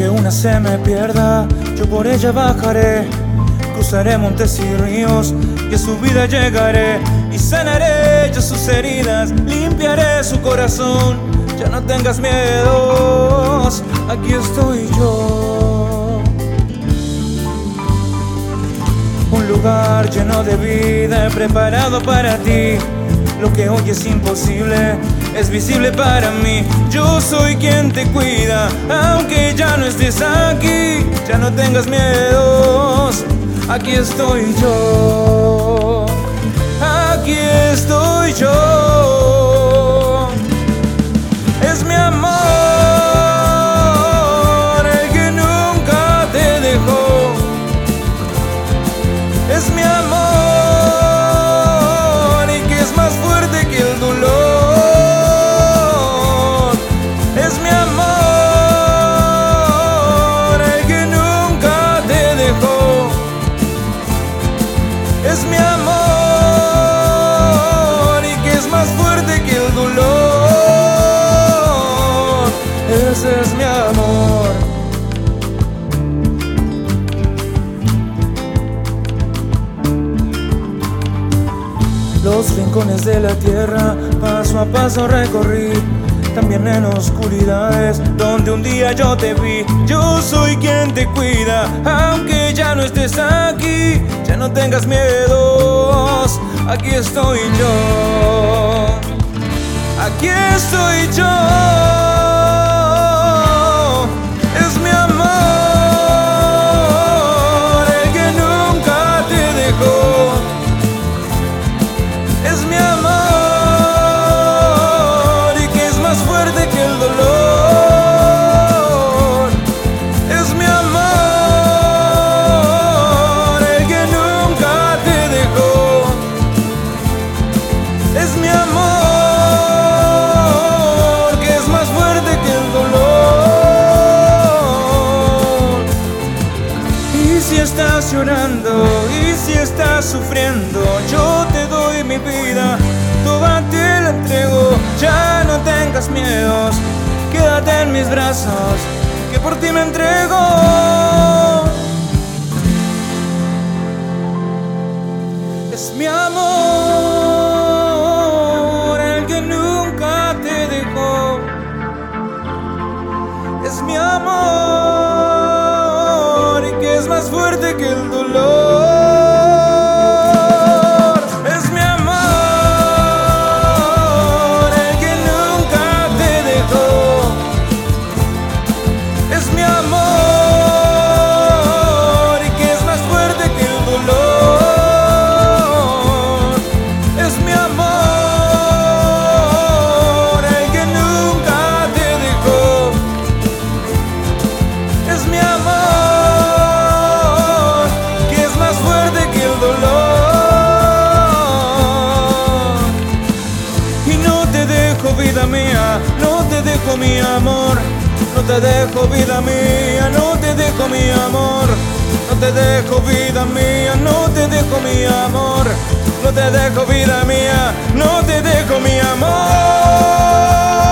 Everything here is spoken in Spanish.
Aunque una se me pierda, yo por ella bajaré. Cruzaré montes y ríos y a su vida llegaré. Y sanaré yo sus heridas, limpiaré su corazón. Ya no tengas miedos, aquí estoy yo. Un lugar lleno de vida preparado para ti. Lo que hoy es imposible es visible para mí. Yo soy quien te cuida, aunque ya no estés aquí. Ya no tengas miedos, aquí estoy yo. Aquí estoy yo. Es mi amor el que nunca te dejó. Es mi amor y que es más fuerte que el dolor. Es mi amor el que nunca te dejó. Es mi amor y que es más fuerte que el dolor. Ese es mi amor. Los rincones de la tierra paso a paso recorrí, también en oscuridades donde un día yo te vi. Yo soy quien te cuida, aunque ya no estés aquí. Ya no tengas miedos, aquí estoy yo. Aquí estoy yo. Es mi amor el que nunca te dejó. Es mi amor y que es más fuerte que el dolor. Es mi amor el que nunca te dejó. Es mi amor que es más fuerte que el dolor. Y si estás llorando, y si estás sufriendo, yo te doy mi vida, toda te la entrego. Ya no tengas miedos, quédate en mis brazos, que por ti me entrego. Es mi amor el que nunca te dejó. Es mi amor y que es más fuerte que el dolor. Vida mía, no te dejo mi amor, no te dejo vida mía, no te dejo mi amor, no te dejo vida mía, no te dejo mi amor, no te dejo vida mía, no te dejo mi amor.